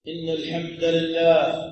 إن الحمد لله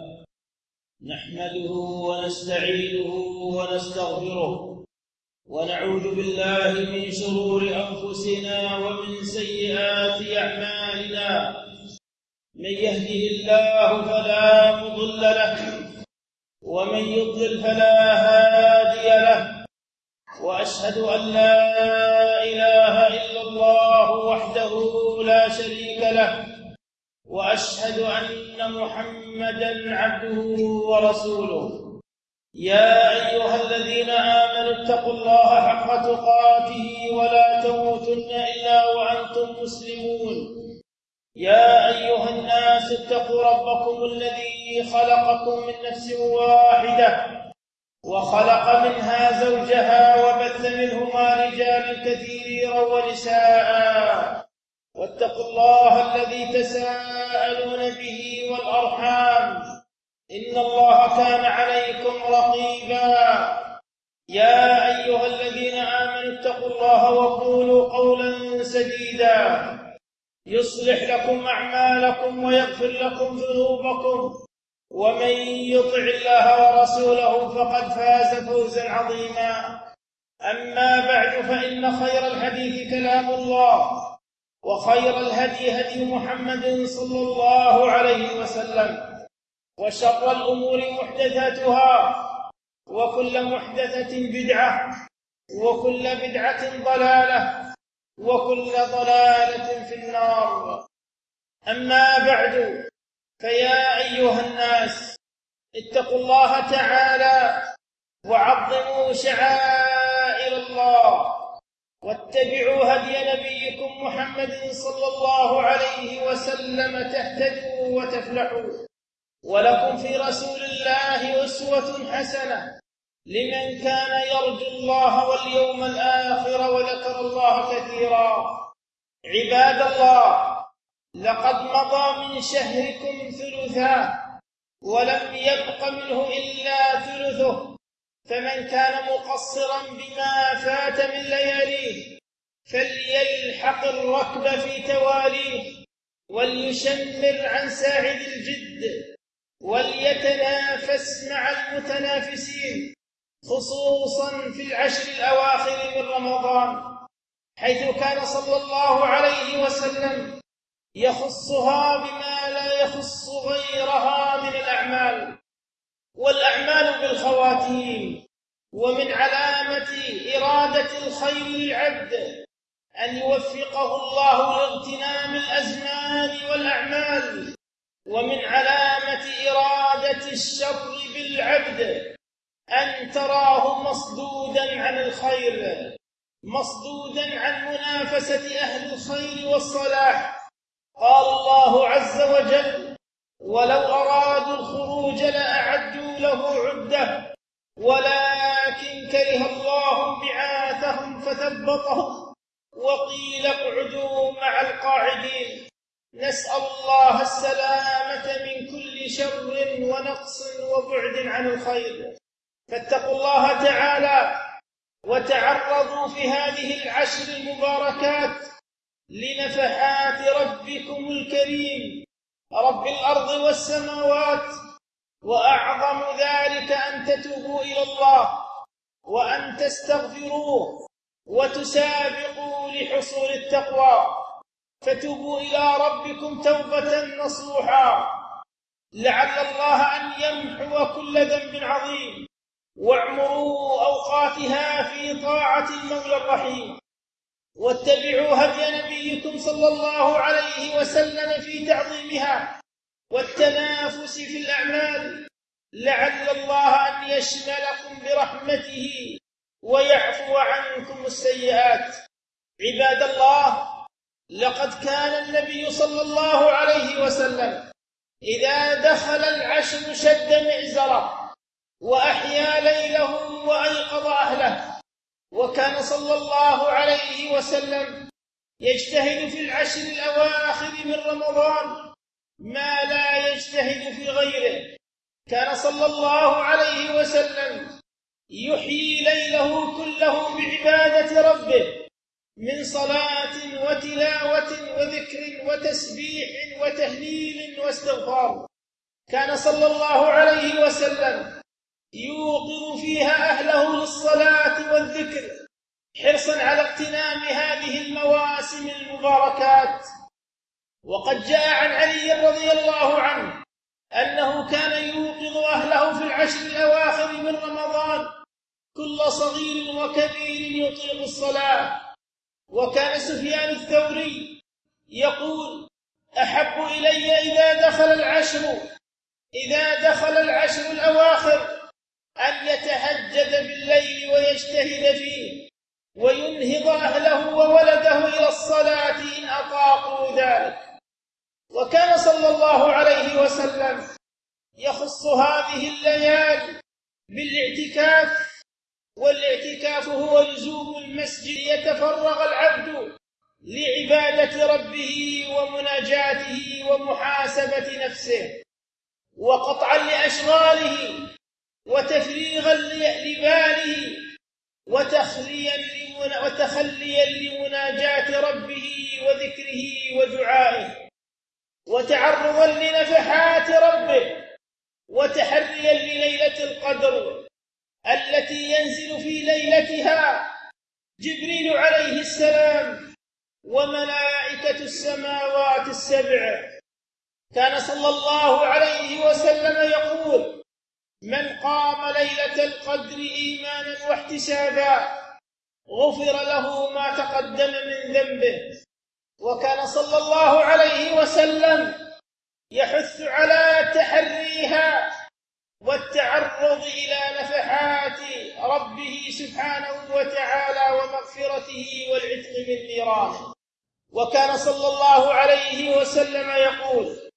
نحمده ونستعينه ونستغفره ونعوذ بالله من شرور أنفسنا ومن سيئات أعمالنا. من يهده الله فلا مضل له ومن يضلل فلا هادي له، وأشهد أن لا إله إلا الله وحده لا شريك له، وأشهد أن محمدًا عبده ورسوله. يا أيها الذين آمنوا اتقوا الله حق تقاته ولا تموتن إلا وأنتم مسلمون. يا أيها الناس اتقوا ربكم الذي خلقكم من نفس واحدة وخلق منها زوجها وبث منهما رجالا كثيرا ونساء، واتقوا الله الذي تساءلون به والأرحام إن الله كان عليكم رقيبا. يا أيها الذين آمنوا اتقوا الله وقولوا قولا سديدا يصلح لكم أعمالكم ويغفر لكم ذنوبكم، ومن يطع الله ورسوله فقد فاز فوزا عظيما. أما بعد، فإن خير الحديث كلام الله، وخير الهدي هدي محمد صلى الله عليه وسلم، وشر الأمور محدثاتها، وكل محدثة بدعة، وكل بدعة ضلالة، وكل ضلالة في النار. أما بعد، فيا أيها الناس اتقوا الله تعالى وعظموا شعائر الله، واتبعوا هدي نبيكم محمد صلى الله عليه وسلم تهتدوا وتفلحوا. ولكم في رسول الله أسوة حسنة لمن كان يرجو الله واليوم الآخر وذكر الله كثيرا. عباد الله، لقد مضى من شهركم ثلثا، ولم يبق منه إلا ثلثه، فمن كان مقصرا بما فات من لياليه فليلحق الركب في تواليه، وليشمر عن ساعد الجد، وليتنافس مع المتنافسين، خصوصا في العشر الأواخر من رمضان، حيث كان صلى الله عليه وسلم يخصها بما لا يخص غيرها من الأعمال، والأعمال بالخواتيم. ومن علامة إرادة الخير للعبد أن يوفقه الله لاغتنام الأزمان والأعمال، ومن علامة إرادة الشر بالعبد أن تراه مصدودا عن الخير، مصدودا عن منافسة أهل الخير والصلاح. قال الله عز وجل: ولو أرادوا الخروج لأعدوا له عدة ولكن كره الله بعاثهم فثبطهم وقيل اقعدوا مع القاعدين. نسأل الله السلامة من كل شر ونقص وبعد عن الخير. فاتقوا الله تعالى وتعرضوا في هذه العشر المباركات لنفحات ربكم الكريم رب الأرض والسماوات، وأعظم ذلك أن تتوبوا إلى الله وأن تستغفروه وتسابقوا لحصول التقوى، فتوبوا إلى ربكم توبة نصوحا، لعل الله أن يمحو كل ذنب عظيم، واعمروا أوقاتها في طاعة المولى الرحيم، واتبعوا هدي نبيكم صلى الله عليه وسلم في تعظيمها والتنافس في الأعمال، لعل الله أن يشملكم برحمته ويعفو عنكم السيئات. عباد الله، لقد كان النبي صلى الله عليه وسلم إذا دخل العشر شد مئزره وأحيا ليله وأيقظ أهله، وكان صلى الله عليه وسلم يجتهد في العشر الأواخر من رمضان ما لا يجتهد في غيره. كان صلى الله عليه وسلم يحيي ليله كله بعبادة ربه، من صلاة وتلاوة وذكر وتسبيح وتهليل واستغفار. كان صلى الله عليه وسلم يوقظ فيها أهله للصلاة والذكر حرصا على اغتنام هذه المواسم المباركات. وقد جاء عن علي رضي الله عنه أنه كان يوقظ أهله في العشر الأواخر من رمضان كل صغير وكبير يطيق الصلاة. وكان سفيان الثوري يقول: أحب إلي إذا دخل العشر الأواخر أن يتهجد بالليل ويجتهد فيه وينهض أهله وولده إلى الصلاة إن أطاقوا ذلك. وكان صلى الله عليه وسلم يخص هذه الليالي بالاعتكاف، والاعتكاف هو لزوم المسجد يتفرغ العبد لعبادة ربه ومناجاته ومحاسبة نفسه وقطعا لأشغاله وتفريغا لباله وتخليا لمناجاة ربه وذكره ودعائه وتعرضا لنفحات ربه وتحريا لليلة القدر التي ينزل في ليلتها جبريل عليه السلام وملائكة السماوات السبع. كان صلى الله عليه وسلم يقول: من قام ليلة القدر إيمانا واحتسابا غفر له ما تقدم من ذنبه. وكان صلى الله عليه وسلم يحث على تحريها والتعرض إلى نفحات ربه سبحانه وتعالى ومغفرته والعتق من نيرانه. وكان صلى الله عليه وسلم يقول: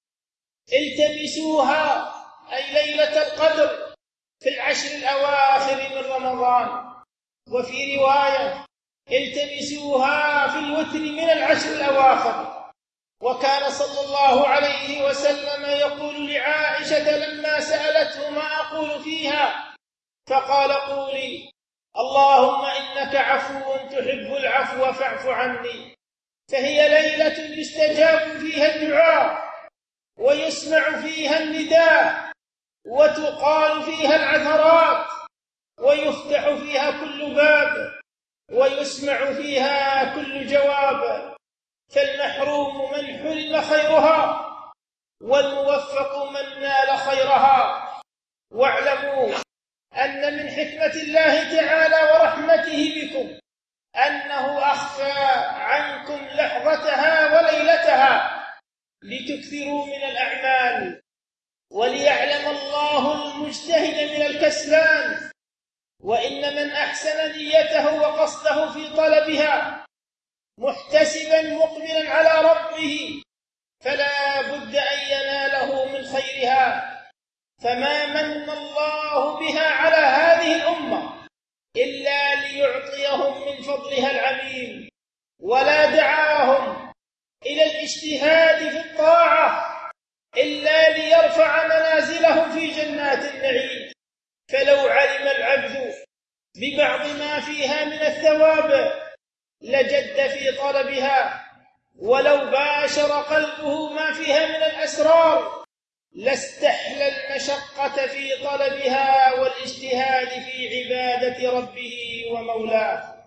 التمسوها أي ليلة القدر في العشر الأواخر من رمضان. وفي رواية: التمسوها في الوتر من العشر الأواخر. وكان صلى الله عليه وسلم يقول لعائشة لما سألته: ما أقول فيها؟ فقال: قولي اللهم إنك عفو تحب العفو فاعف عني. فهي ليلة يستجاب فيها الدعاء ويسمع فيها النداء وتقال فيها العثرات ويفتح فيها كل باب ويسمع فيها كل جواب. فالمحروم من حرم خيرها والموفق من نال خيرها. واعلموا أن من حكمة الله تعالى ورحمته بكم أنه أخفى عنكم لحظتها وليلتها لتكثروا من الأعمال وليعلم الله المجتهد من الكسلان. وإن من أحسن نيته وقصده في طلبها محتسبا مقبلا على ربه فلا بد أن يناله من خيرها. فما من الله بها على هذه الأمة إلا ليعطيهم من فضلها العميم، ولا دعاهم إلى الاجتهاد في الطاعة إلا ليرفع منازلهم في جنات النعيم. فلو علم العبد ببعض ما فيها من الثواب لجد في طلبها، ولو باشر قلبه ما فيها من الأسرار لاستحلى المشقة في طلبها والاجتهاد في عبادة ربه ومولاه.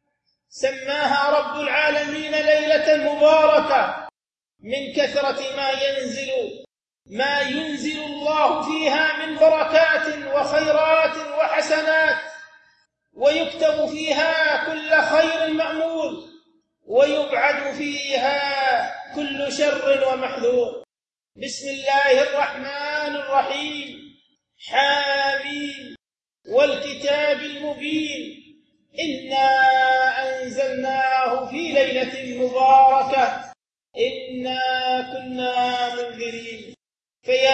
سماها رب العالمين ليلة مباركة من كثرة ما ينزل الله فيها من بركات وخيرات وحسنات، ويكتب فيها كل خير مأمول ويبعد فيها كل شر ومحذور. بسم الله الرحمن الرحيم. حاميم والكتاب المبين إنا أنزلناه في ليلة مباركة إنا كنا منذرين. فيا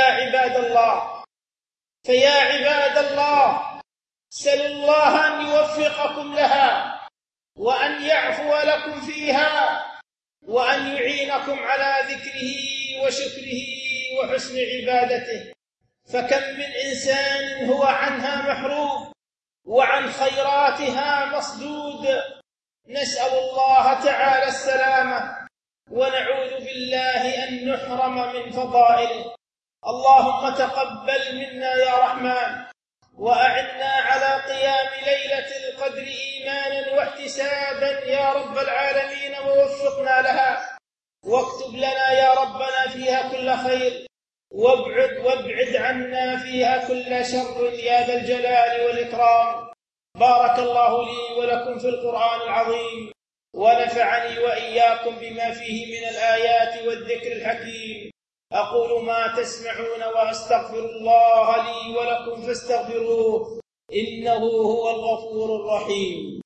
عباد الله سلوا الله أن يوفقكم لها وأن يعفو لكم فيها وأن يعينكم على ذكره وشكره وحسن عبادته. فكم من إنسان هو عنها محروم وعن خيراتها مصدود نسأل الله تعالى السلامة ونعوذ بالله أن نحرم من فضائله. اللهم تقبل منا يا رحمن، وأعنا على قيام ليلة القدر إيمانا واحتسابا يا رب العالمين، ووفقنا لها، واكتب لنا يا ربنا فيها كل خير، وابعد عنا فيها كل شر يا ذا الجلال والإكرام. بارك الله لي ولكم في القرآن العظيم، ونفعني وإياكم بما فيه من الآيات والذكر الحكيم. أقول ما تسمعون وأستغفر الله لي ولكم فاستغفروه إنه هو الغفور الرحيم.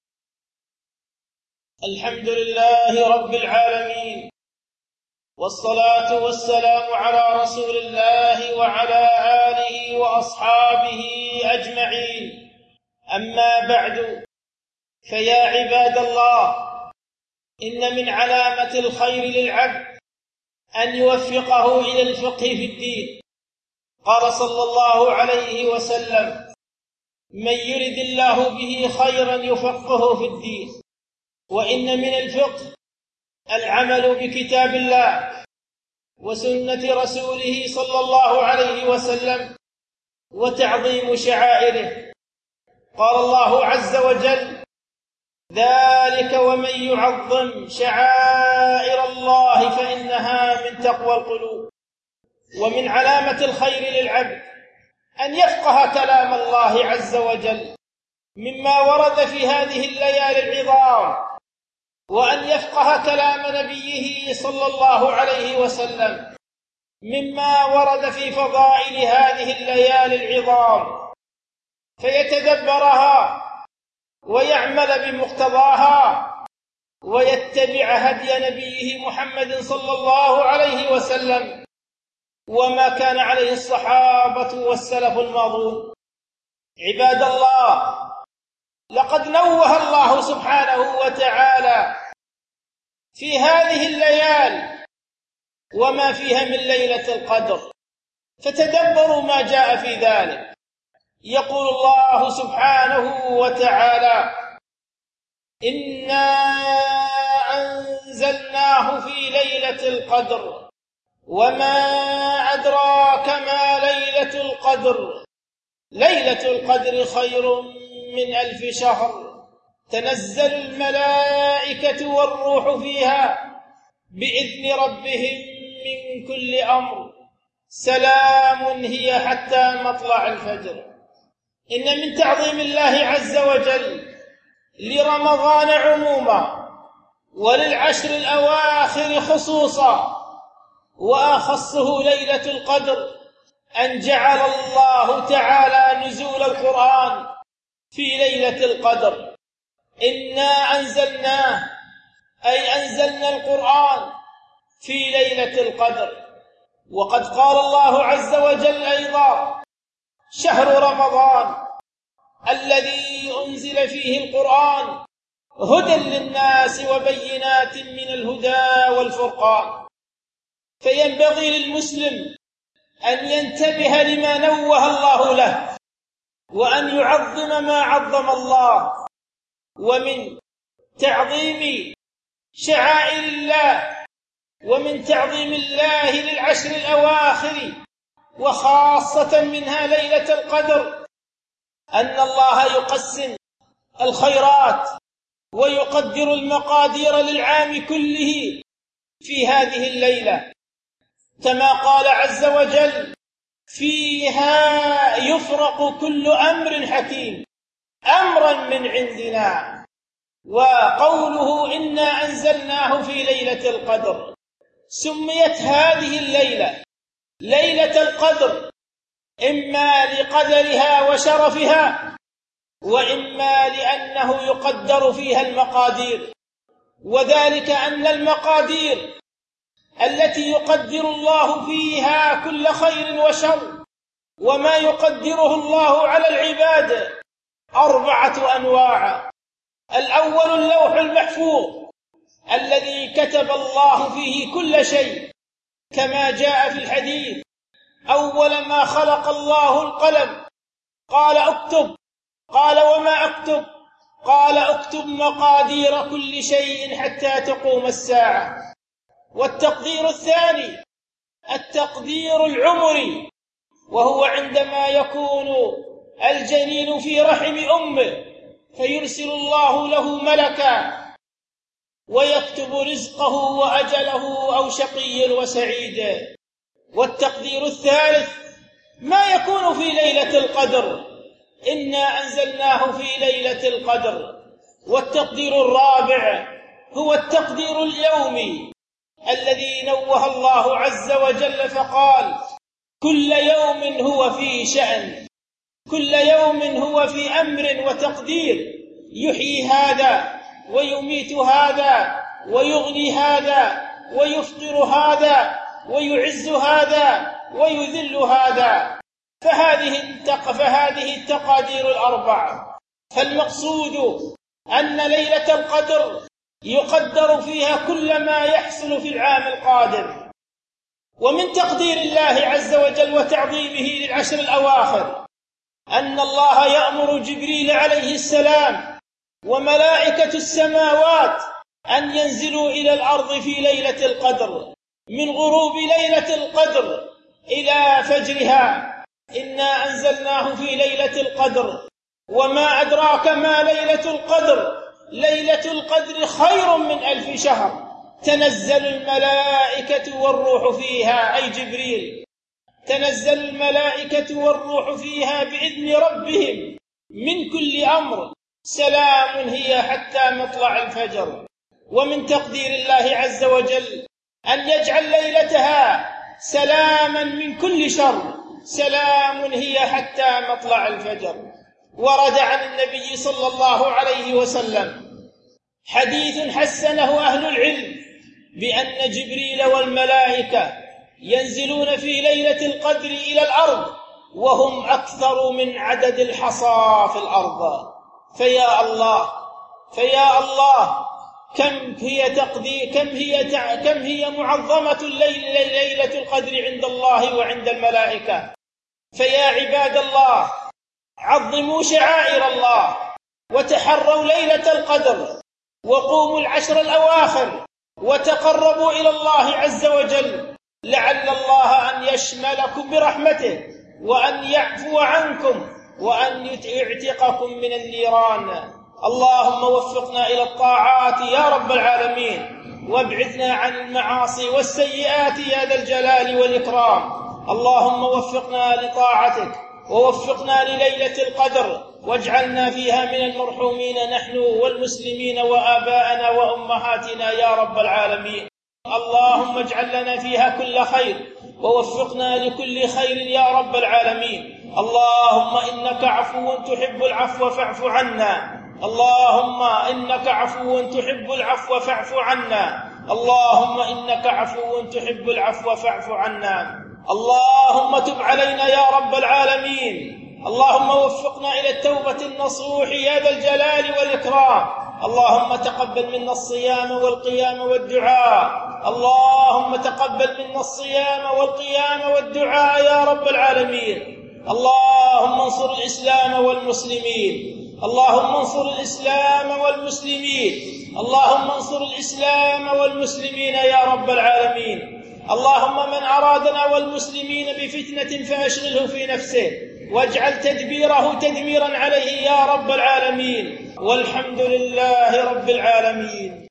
الحمد لله رب العالمين، والصلاة والسلام على رسول الله وعلى آله وأصحابه أجمعين. أما بعد، فيا عباد الله، إن من علامة الخير للعبد أن يوفقه إلى الفقه في الدين. قال صلى الله عليه وسلم: من يرد الله به خيرا يفقهه في الدين. وإن من الفقه العمل بكتاب الله وسنة رسوله صلى الله عليه وسلم، وتعظيم شعائره. قال الله عز وجل: ذلك ومن يعظم شعائر الله فإنها من تقوى القلوب. ومن علامة الخير للعبد أن يفقه كلام الله عز وجل مما ورد في هذه الليالي العظام، وأن يفقه كلام نبيه صلى الله عليه وسلم مما ورد في فضائل هذه الليالي العظام، فيتدبرها ويعمل بمقتضاها، ويتبع هدي نبيه محمد صلى الله عليه وسلم وما كان عليه الصحابة والسلف الماضون. عباد الله، لقد نوه الله سبحانه وتعالى في هذه الليالي وما فيها من ليلة القدر، فتدبروا ما جاء في ذلك. يقول الله سبحانه وتعالى: إنا أنزلناه في ليلة القدر وما أدراك ما ليلة القدر ليلة القدر خير من 1000 شهر تنزل الملائكة والروح فيها بإذن ربهم من كل أمر سلام هي حتى مطلع الفجر. إن من تعظيم الله عز وجل لرمضان عموما وللعشر الأواخر خصوصا، وأخصه ليلة القدر، أن جعل الله تعالى نزول القرآن في ليلة القدر. إنا أنزلناه، أي أنزلنا القرآن في ليلة القدر. وقد قال الله عز وجل أيضا: شهر رمضان الذي أنزل فيه القرآن هدى للناس وبينات من الهدى والفرقان. فينبغي للمسلم أن ينتبه لما نوه الله له، وأن يعظم ما عظم الله. ومن تعظيم شعائر الله ومن تعظيم الله للعشر الأواخر وخاصة منها ليلة القدر أن الله يقسم الخيرات ويقدر المقادير للعام كله في هذه الليلة، كما قال عز وجل: فيها يفرق كل أمر حكيم أمرا من عندنا. وقوله إنا أنزلناه في ليلة القدر، سميت هذه الليلة ليلة القدر إما لقدرها وشرفها، وإما لأنه يقدر فيها المقادير. وذلك أن المقادير التي يقدر الله فيها كل خير وشر وما يقدره الله على العباد 4 أنواع. الأول اللوح المحفوظ الذي كتب الله فيه كل شيء، كما جاء في الحديث: أول ما خلق الله القلم، قال اكتب، قال وما اكتب؟ قال: اكتب مقادير كل شيء حتى تقوم الساعة. والتقدير الثاني التقدير العمري، وهو عندما يكون الجنين في رحم أمه فيرسل الله له ملكا ويكتب رزقه وأجله أو شقي وسعيد. والتقدير الثالث ما يكون في ليلة القدر، إنا أنزلناه في ليلة القدر. والتقدير الرابع هو التقدير اليومي الذي نوه الله عز وجل فقال: كل يوم هو في شأن، كل يوم هو في أمر وتقدير، يحيي هذا ويميت هذا ويغني هذا ويفقر هذا ويعز هذا ويذل هذا. فهذه التقادير الأربع. فالمقصود أن ليلة القدر يقدر فيها كل ما يحصل في العام القادم. ومن تقدير الله عز وجل وتعظيمه للعشر الأواخر أن الله يأمر جبريل عليه السلام وملائكة السماوات أن ينزلوا إلى الأرض في ليلة القدر من غروب ليلة القدر إلى فجرها. إنا أنزلناه في ليلة القدر، وما أدراك ما ليلة القدر، ليلة القدر خير من 1000 شهر. تنزل الملائكة والروح فيها، أي جبريل، تنزل الملائكة والروح فيها بإذن ربهم من كل أمر، سلام هي حتى مطلع الفجر. ومن تقدير الله عز وجل أن يجعل ليلتها سلاما من كل شر، سلام هي حتى مطلع الفجر. ورد عن النبي صلى الله عليه وسلم حديث حسنه أهل العلم بأن جبريل والملائكة ينزلون في ليلة القدر إلى الأرض وهم أكثر من عدد الحصى في الأرض. فيا الله، فيا الله، كم هي معظمة ليلة القدر عند الله وعند الملائكة. فيا عباد الله، عظموا شعائر الله وتحروا ليلة القدر وقوموا العشر الأواخر وتقربوا إلى الله عز وجل، لعل الله أن يشملكم برحمته وأن يعفو عنكم وأن يعتقكم من النيران. اللهم وفقنا إلى الطاعات يا رب العالمين، وابعدنا عن المعاصي والسيئات يا ذا الجلال والإكرام. اللهم وفقنا لطاعتك ووفقنا لليلة القدر، واجعلنا فيها من المرحومين نحن والمسلمين وآباءنا وأمهاتنا يا رب العالمين. اللهم اجعل لنا فيها كل خير ووفقنا لكل خير يا رب العالمين. اللهم إنك عفو تحب العفو فاعف عنا، اللهم إنك عفو تحب العفو فاعف عنا، اللهم إنك عفو تحب العفو فاعف عنا. اللهم تب علينا يا رب العالمين. اللهم وفقنا إلى التوبة النصوح يا ذا الجلال والإكرام. اللهم تقبل منا الصيام والقيام والدعاء، اللهم تقبل منا الصيام والقيام والدعاء يا رب العالمين. اللهم انصر الإسلام والمسلمين، اللهم انصر الإسلام والمسلمين، اللهم انصر الإسلام والمسلمين يا رب العالمين. اللهم من أرادنا والمسلمين بفتنة فأشغله في نفسه واجعل تدبيره تدميرا عليه يا رب العالمين. والحمد لله رب العالمين.